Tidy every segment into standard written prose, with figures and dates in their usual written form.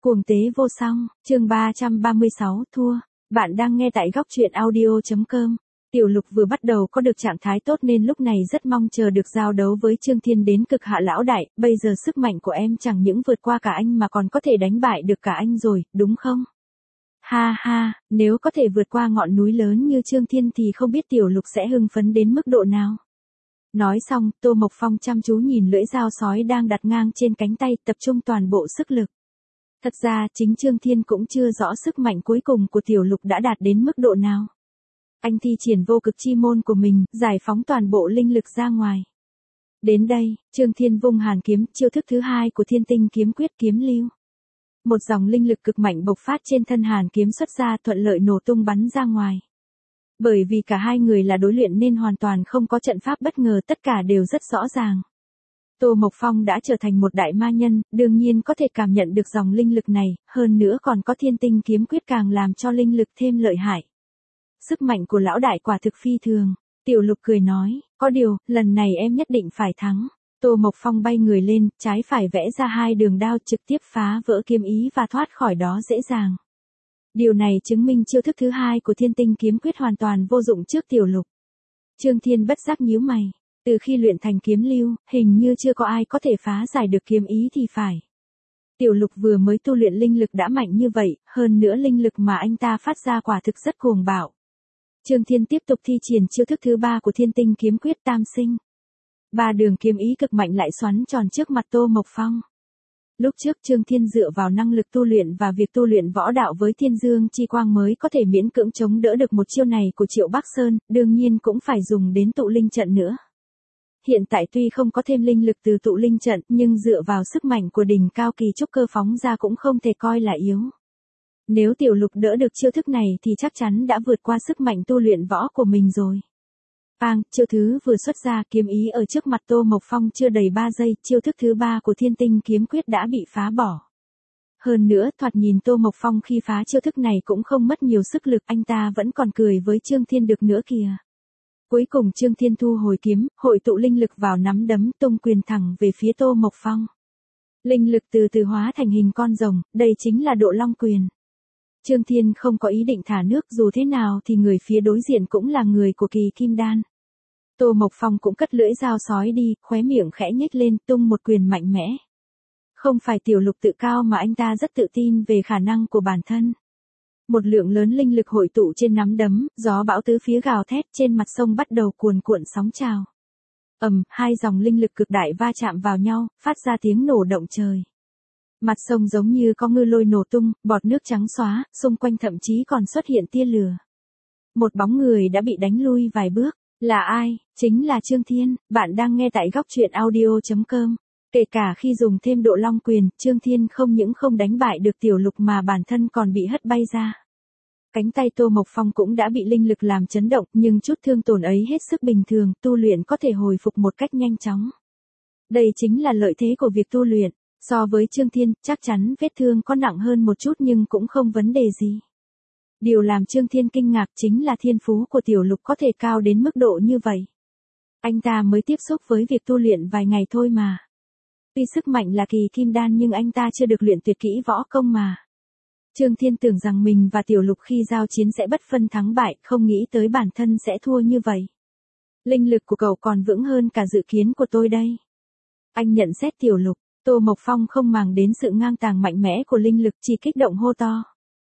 Cuồng tế vô song, chương 336, thua. Bạn đang nghe tại góc truyện audio.com. Tiểu Lục vừa bắt đầu có được trạng thái tốt nên lúc này rất mong chờ được giao đấu với Trương Thiên đến cực hạ lão đại, bây giờ sức mạnh của em chẳng những vượt qua cả anh mà còn có thể đánh bại được cả anh rồi, đúng không? Ha ha, nếu có thể vượt qua ngọn núi lớn như Trương Thiên thì không biết Tiểu Lục sẽ hưng phấn đến mức độ nào. Nói xong, Tô Mộc Phong chăm chú nhìn lưỡi dao sói đang đặt ngang trên cánh tay, tập trung toàn bộ sức lực. Thật ra, chính Trương Thiên cũng chưa rõ sức mạnh cuối cùng của Tiểu Lục đã đạt đến mức độ nào. Anh thi triển vô cực chi môn của mình, giải phóng toàn bộ linh lực ra ngoài. Đến đây, Trương Thiên vung hàn kiếm, chiêu thức thứ hai của Thiên Tinh kiếm quyết kiếm lưu. Một dòng linh lực cực mạnh bộc phát trên thân hàn kiếm xuất ra, thuận lợi nổ tung bắn ra ngoài. Bởi vì cả hai người là đối luyện nên hoàn toàn không có trận pháp bất ngờ, tất cả đều rất rõ ràng. Tô Mộc Phong đã trở thành một đại ma nhân, đương nhiên có thể cảm nhận được dòng linh lực này, hơn nữa còn có Thiên Tinh kiếm quyết càng làm cho linh lực thêm lợi hại. Sức mạnh của lão đại quả thực phi thường. Tiểu Lục cười nói, có điều, lần này em nhất định phải thắng. Tô Mộc Phong bay người lên, trái phải vẽ ra hai đường đao trực tiếp phá vỡ kiếm ý và thoát khỏi đó dễ dàng. Điều này chứng minh chiêu thức thứ hai của Thiên Tinh kiếm quyết hoàn toàn vô dụng trước Tiểu Lục. Trương Thiên bất giác nhíu mày. Từ khi luyện thành kiếm lưu, hình như chưa có ai có thể phá giải được kiếm ý thì phải. Tiểu Lục vừa mới tu luyện linh lực đã mạnh như vậy, hơn nữa linh lực mà anh ta phát ra quả thực rất cuồng bạo. Trương Thiên tiếp tục thi triển chiêu thức thứ ba của Thiên Tinh kiếm quyết tam sinh. Ba đường kiếm ý cực mạnh lại xoắn tròn trước mặt Tô Mộc Phong. Lúc trước Trương Thiên dựa vào năng lực tu luyện và việc tu luyện võ đạo với Thiên Dương chi quang mới có thể miễn cưỡng chống đỡ được một chiêu này của Triệu Bắc Sơn, đương nhiên cũng phải dùng đến tụ linh trận nữa. Hiện tại tuy không có thêm linh lực từ tụ linh trận, nhưng dựa vào sức mạnh của đỉnh cao kỳ trúc cơ phóng ra cũng không thể coi là yếu. Nếu Tiểu Lục đỡ được chiêu thức này thì chắc chắn đã vượt qua sức mạnh tu luyện võ của mình rồi. Bang, chiêu thứ vừa xuất ra, kiếm ý ở trước mặt Tô Mộc Phong chưa đầy 3 giây, chiêu thức thứ ba của Thiên Tinh kiếm quyết đã bị phá bỏ. Hơn nữa, thoạt nhìn Tô Mộc Phong khi phá chiêu thức này cũng không mất nhiều sức lực, anh ta vẫn còn cười với Trương Thiên được nữa kìa. Cuối cùng Trương Thiên thu hồi kiếm, hội tụ linh lực vào nắm đấm, tung quyền thẳng về phía Tô Mộc Phong. Linh lực từ từ hóa thành hình con rồng, đây chính là độ long quyền. Trương Thiên không có ý định thả nước, dù thế nào thì người phía đối diện cũng là người của kỳ kim đan. Tô Mộc Phong cũng cất lưỡi dao sói đi, khóe miệng khẽ nhếch lên, tung một quyền mạnh mẽ. Không phải Tiểu Lục tự cao mà anh ta rất tự tin về khả năng của bản thân. Một lượng lớn linh lực hội tụ trên nắm đấm, gió bão tứ phía gào thét, trên mặt sông bắt đầu cuồn cuộn sóng trào. Hai dòng linh lực cực đại va chạm vào nhau, phát ra tiếng nổ động trời. Mặt sông giống như có ngư lôi nổ tung, bọt nước trắng xóa, xung quanh thậm chí còn xuất hiện tia lửa. Một bóng người đã bị đánh lui vài bước. Là ai? Chính là Trương Thiên. Bạn đang nghe tại góc truyện audio.com. Kể cả khi dùng thêm độ long quyền, Trương Thiên không những không đánh bại được Tiểu Lục mà bản thân còn bị hất bay ra. Cánh tay Tô Mộc Phong cũng đã bị linh lực làm chấn động, nhưng chút thương tổn ấy hết sức bình thường, tu luyện có thể hồi phục một cách nhanh chóng. Đây chính là lợi thế của việc tu luyện. So với Trương Thiên, chắc chắn vết thương có nặng hơn một chút nhưng cũng không vấn đề gì. Điều làm Trương Thiên kinh ngạc chính là thiên phú của Tiểu Lục có thể cao đến mức độ như vậy. Anh ta mới tiếp xúc với việc tu luyện vài ngày thôi mà. Tuy sức mạnh là kỳ kim đan nhưng anh ta chưa được luyện tuyệt kỹ võ công mà. Trương Thiên tưởng rằng mình và Tiểu Lục khi giao chiến sẽ bất phân thắng bại, không nghĩ tới bản thân sẽ thua như vậy. Linh lực của cậu còn vững hơn cả dự kiến của tôi đây. Anh nhận xét Tiểu Lục. Tô Mộc Phong không màng đến sự ngang tàng mạnh mẽ của linh lực, chỉ kích động hô to.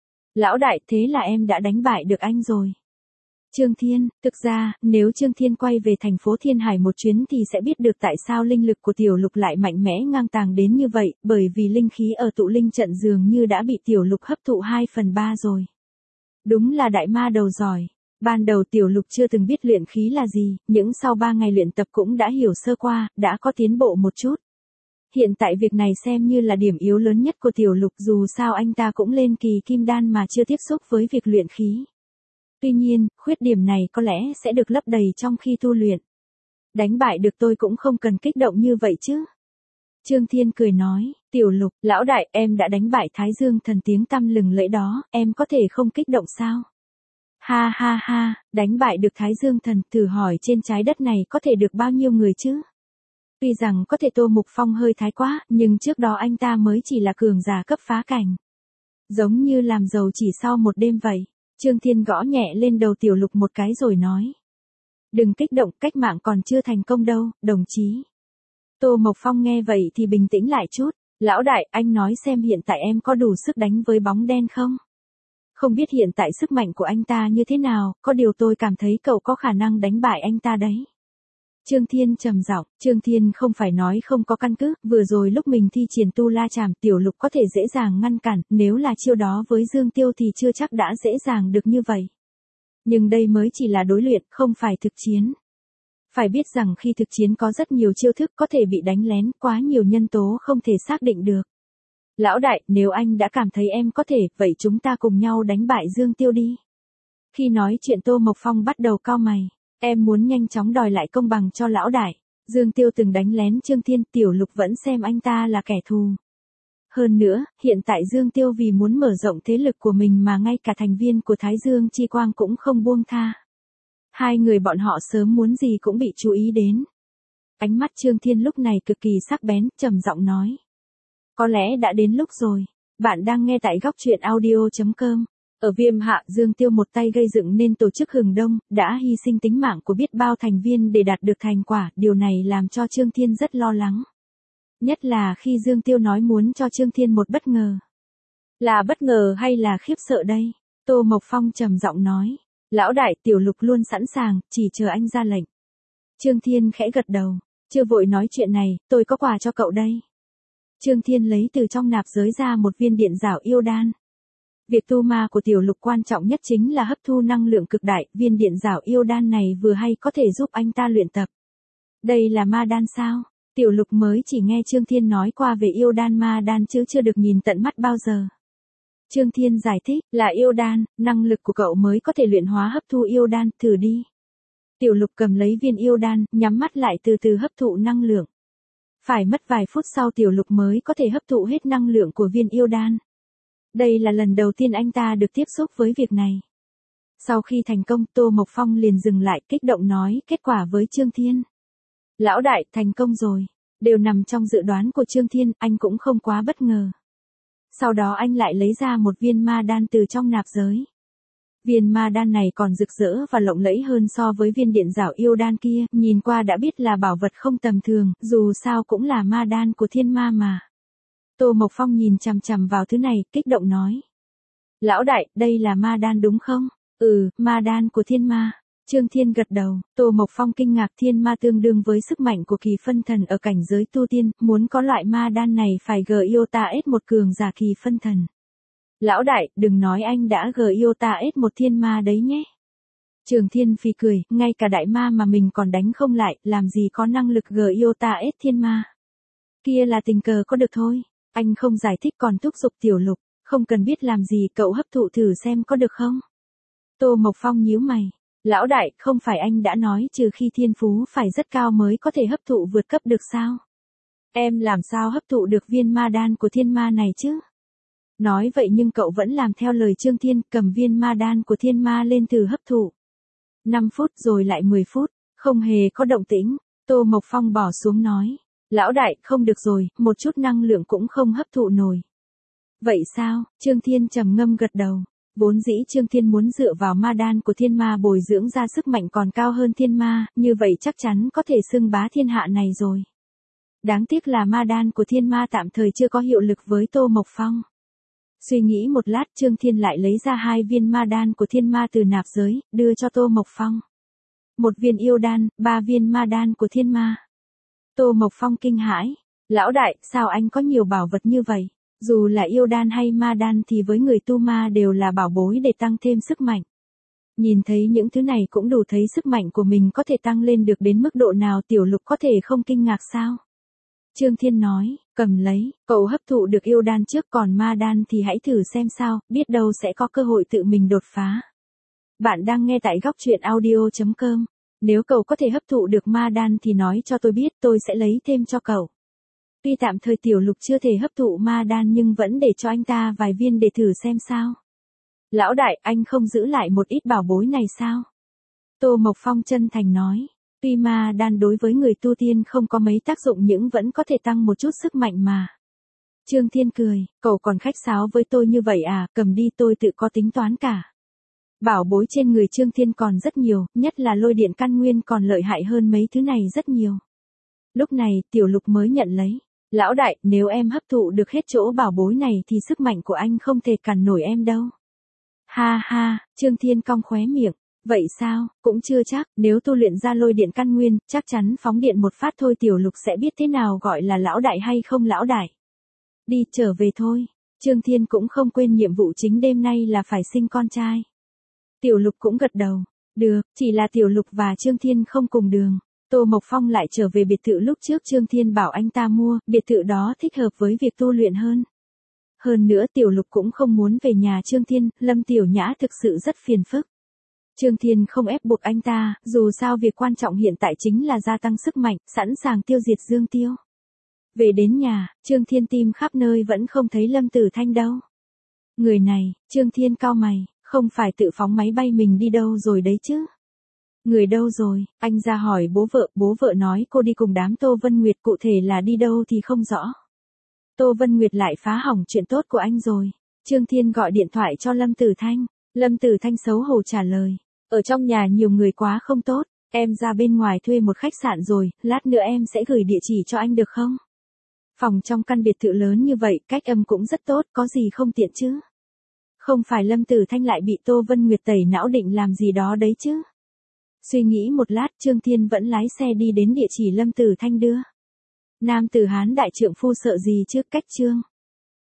Lão đại, thế là em đã đánh bại được anh rồi. Trương Thiên, thực ra, nếu Trương Thiên quay về thành phố Thiên Hải một chuyến thì sẽ biết được tại sao linh lực của Tiểu Lục lại mạnh mẽ ngang tàng đến như vậy, bởi vì linh khí ở tụ linh trận dường như đã bị Tiểu Lục hấp thụ 2/3 rồi. Đúng là đại ma đầu giỏi. Ban đầu Tiểu Lục chưa từng biết luyện khí là gì, nhưng sau 3 ngày luyện tập cũng đã hiểu sơ qua, đã có tiến bộ một chút. Hiện tại việc này xem như là điểm yếu lớn nhất của Tiểu Lục, dù sao anh ta cũng lên kỳ kim đan mà chưa tiếp xúc với việc luyện khí. Tuy nhiên, khuyết điểm này có lẽ sẽ được lấp đầy trong khi tu luyện. Đánh bại được tôi cũng không cần kích động như vậy chứ. Trương Thiên cười nói, Tiểu Lục, lão đại, em đã đánh bại Thái Dương thần tiếng tăm lừng lẫy đó, em có thể không kích động sao? Ha ha ha, đánh bại được Thái Dương thần, thử hỏi trên trái đất này có thể được bao nhiêu người chứ? Tuy rằng có thể Tô Mộc Phong hơi thái quá, nhưng trước đó anh ta mới chỉ là cường giả cấp phá cảnh. Giống như làm giàu chỉ sau một đêm vậy. Trương Thiên gõ nhẹ lên đầu Tiểu Lục một cái rồi nói. Đừng kích động, cách mạng còn chưa thành công đâu, đồng chí. Tô Mộc Phong nghe vậy thì bình tĩnh lại chút. Lão đại, anh nói xem hiện tại em có đủ sức đánh với bóng đen không? Không biết hiện tại sức mạnh của anh ta như thế nào, có điều tôi cảm thấy cậu có khả năng đánh bại anh ta đấy. Trương Thiên trầm giọng, Trương Thiên không phải nói không có căn cứ, vừa rồi lúc mình thi triển tu la chảm Tiểu Lục có thể dễ dàng ngăn cản, nếu là chiêu đó với Dương Tiêu thì chưa chắc đã dễ dàng được như vậy. Nhưng đây mới chỉ là đối luyện, không phải thực chiến. Phải biết rằng khi thực chiến có rất nhiều chiêu thức có thể bị đánh lén, quá nhiều nhân tố không thể xác định được. Lão đại, nếu anh đã cảm thấy em có thể, vậy chúng ta cùng nhau đánh bại Dương Tiêu đi. Khi nói chuyện Tô Mộc Phong bắt đầu cau mày. Em muốn nhanh chóng đòi lại công bằng cho lão đại. Dương Tiêu từng đánh lén Trương Thiên, Tiểu Lục vẫn xem anh ta là kẻ thù. Hơn nữa, hiện tại Dương Tiêu vì muốn mở rộng thế lực của mình mà ngay cả thành viên của Thái Dương Chi Quang cũng không buông tha. Hai người bọn họ sớm muốn gì cũng bị chú ý đến. Ánh mắt Trương Thiên lúc này cực kỳ sắc bén, trầm giọng nói. Có lẽ đã đến lúc rồi. Bạn đang nghe tại góc truyện audio.com. Ở Viêm Hạ, Dương Tiêu một tay gây dựng nên tổ chức Hừng Đông, đã hy sinh tính mạng của biết bao thành viên để đạt được thành quả, điều này làm cho Trương Thiên rất lo lắng. Nhất là khi Dương Tiêu nói muốn cho Trương Thiên một bất ngờ. Là bất ngờ hay là khiếp sợ đây? Tô Mộc Phong trầm giọng nói. Lão đại, Tiểu Lục luôn sẵn sàng, chỉ chờ anh ra lệnh. Trương Thiên khẽ gật đầu. Chưa vội nói chuyện này, tôi có quà cho cậu đây. Trương Thiên lấy từ trong nạp giới ra một viên điện giảo yêu đan. Việc tu ma của Tiểu Lục quan trọng nhất chính là hấp thu năng lượng cực đại, viên điện giảo yêu đan này vừa hay có thể giúp anh ta luyện tập. Đây là ma đan sao? Tiểu Lục mới chỉ nghe Trương Thiên nói qua về yêu đan ma đan chứ chưa được nhìn tận mắt bao giờ. Trương Thiên giải thích, là yêu đan, năng lực của cậu mới có thể luyện hóa hấp thu yêu đan, thử đi. Tiểu Lục cầm lấy viên yêu đan, nhắm mắt lại từ từ hấp thụ năng lượng. Phải mất vài phút sau Tiểu Lục mới có thể hấp thụ hết năng lượng của viên yêu đan. Đây là lần đầu tiên anh ta được tiếp xúc với việc này. Sau khi thành công, Tô Mộc Phong liền dừng lại, kích động nói kết quả với Trương Thiên. Lão đại, thành công rồi. Đều nằm trong dự đoán của Trương Thiên, anh cũng không quá bất ngờ. Sau đó anh lại lấy ra một viên ma đan từ trong nạp giới. Viên ma đan này còn rực rỡ và lộng lẫy hơn so với viên điện giảo yêu đan kia, nhìn qua đã biết là bảo vật không tầm thường, dù sao cũng là ma đan của thiên ma mà. Tô Mộc Phong nhìn chằm chằm vào thứ này, kích động nói. Lão đại, đây là ma đan đúng không? Ừ, ma đan của thiên ma. Trương Thiên gật đầu, Tô Mộc Phong kinh ngạc, thiên ma tương đương với sức mạnh của kỳ phân thần ở cảnh giới tu tiên, muốn có loại ma đan này phải G-IOTA-S một cường giả kỳ phân thần. Lão đại, đừng nói anh đã G-IOTA-S một thiên ma đấy nhé. Trường Thiên phì cười, ngay cả đại ma mà mình còn đánh không lại, làm gì có năng lực G-IOTA-S thiên ma. Kia là tình cờ có được thôi. Anh không giải thích còn thúc giục Tiểu Lục, không cần biết làm gì cậu hấp thụ thử xem có được không. Tô Mộc Phong nhíu mày. Lão đại, không phải anh đã nói trừ khi thiên phú phải rất cao mới có thể hấp thụ vượt cấp được sao? Em làm sao hấp thụ được viên ma đan của thiên ma này chứ? Nói vậy nhưng cậu vẫn làm theo lời Trương Thiên, cầm viên ma đan của thiên ma lên thử hấp thụ. 5 phút rồi lại 10 phút, không hề có động tĩnh. Tô Mộc Phong bỏ xuống nói. Lão đại, không được rồi, một chút năng lượng cũng không hấp thụ nổi. Vậy sao? Trương Thiên trầm ngâm gật đầu. Vốn dĩ Trương Thiên muốn dựa vào ma đan của thiên ma bồi dưỡng ra sức mạnh còn cao hơn thiên ma, như vậy chắc chắn có thể xưng bá thiên hạ này rồi. Đáng tiếc là ma đan của thiên ma tạm thời chưa có hiệu lực với Tô Mộc Phong. Suy nghĩ một lát, Trương Thiên lại lấy ra 2 viên ma đan của thiên ma từ nạp giới, đưa cho Tô Mộc Phong. 1 viên yêu đan, 3 viên ma đan của thiên ma. Tô Mộc Phong kinh hãi. Lão đại, sao anh có nhiều bảo vật như vậy? Dù là yêu đan hay ma đan thì với người tu ma đều là bảo bối để tăng thêm sức mạnh. Nhìn thấy những thứ này cũng đủ thấy sức mạnh của mình có thể tăng lên được đến mức độ nào, Tiểu Lục có thể không kinh ngạc sao? Trương Thiên nói, cầm lấy, cậu hấp thụ được yêu đan trước còn ma đan thì hãy thử xem sao, biết đâu sẽ có cơ hội tự mình đột phá. Bạn đang nghe tại góc truyện audio.com. Nếu cậu có thể hấp thụ được ma đan thì nói cho tôi biết, tôi sẽ lấy thêm cho cậu. Tuy tạm thời Tiểu Lục chưa thể hấp thụ ma đan nhưng vẫn để cho anh ta vài viên để thử xem sao. Lão đại, anh không giữ lại một ít bảo bối này sao? Tô Mộc Phong chân thành nói. Tuy ma đan đối với người tu tiên không có mấy tác dụng nhưng vẫn có thể tăng một chút sức mạnh mà. Trương Thiên cười, cậu còn khách sáo với tôi như vậy à, cầm đi tôi tự có tính toán cả. Bảo bối trên người Trương Thiên còn rất nhiều, nhất là lôi điện căn nguyên còn lợi hại hơn mấy thứ này rất nhiều. Lúc này, Tiểu Lục mới nhận lấy. Lão đại, nếu em hấp thụ được hết chỗ bảo bối này thì sức mạnh của anh không thể cản nổi em đâu. Ha ha, Trương Thiên cong khóe miệng. Vậy sao, cũng chưa chắc, nếu tu luyện ra lôi điện căn nguyên, chắc chắn phóng điện một phát thôi Tiểu Lục sẽ biết thế nào gọi là lão đại hay không lão đại. Đi trở về thôi. Trương Thiên cũng không quên nhiệm vụ chính đêm nay là phải sinh con trai. Tiểu Lục cũng gật đầu. Được, chỉ là Tiểu Lục và Trương Thiên không cùng đường. Tô Mộc Phong lại trở về biệt thự lúc trước Trương Thiên bảo anh ta mua, biệt thự đó thích hợp với việc tu luyện hơn. Hơn nữa Tiểu Lục cũng không muốn về nhà Trương Thiên, Lâm Tiểu Nhã thực sự rất phiền phức. Trương Thiên không ép buộc anh ta, dù sao việc quan trọng hiện tại chính là gia tăng sức mạnh, sẵn sàng tiêu diệt Dương Tiêu. Về đến nhà, Trương Thiên tìm khắp nơi vẫn không thấy Lâm Tử Thanh đâu. Người này, Trương Thiên cau mày, không phải tự phóng máy bay mình đi đâu rồi đấy chứ. Người đâu rồi, anh ra hỏi bố vợ nói cô đi cùng đám Tô Vân Nguyệt, cụ thể là đi đâu thì không rõ. Tô Vân Nguyệt lại phá hỏng chuyện tốt của anh rồi. Trương Thiên gọi điện thoại cho Lâm Tử Thanh. Lâm Tử Thanh xấu hổ trả lời. Ở trong nhà nhiều người quá không tốt, em ra bên ngoài thuê một khách sạn rồi, lát nữa em sẽ gửi địa chỉ cho anh được không? Phòng trong căn biệt thự lớn như vậy, cách âm cũng rất tốt, có gì không tiện chứ? Không phải Lâm Tử Thanh lại bị Tô Vân Nguyệt tẩy não định làm gì đó đấy chứ? Suy nghĩ một lát, Trương Thiên vẫn lái xe đi đến địa chỉ Lâm Tử Thanh đưa. Nam tử Hán đại trượng phu sợ gì chứ, cách Trương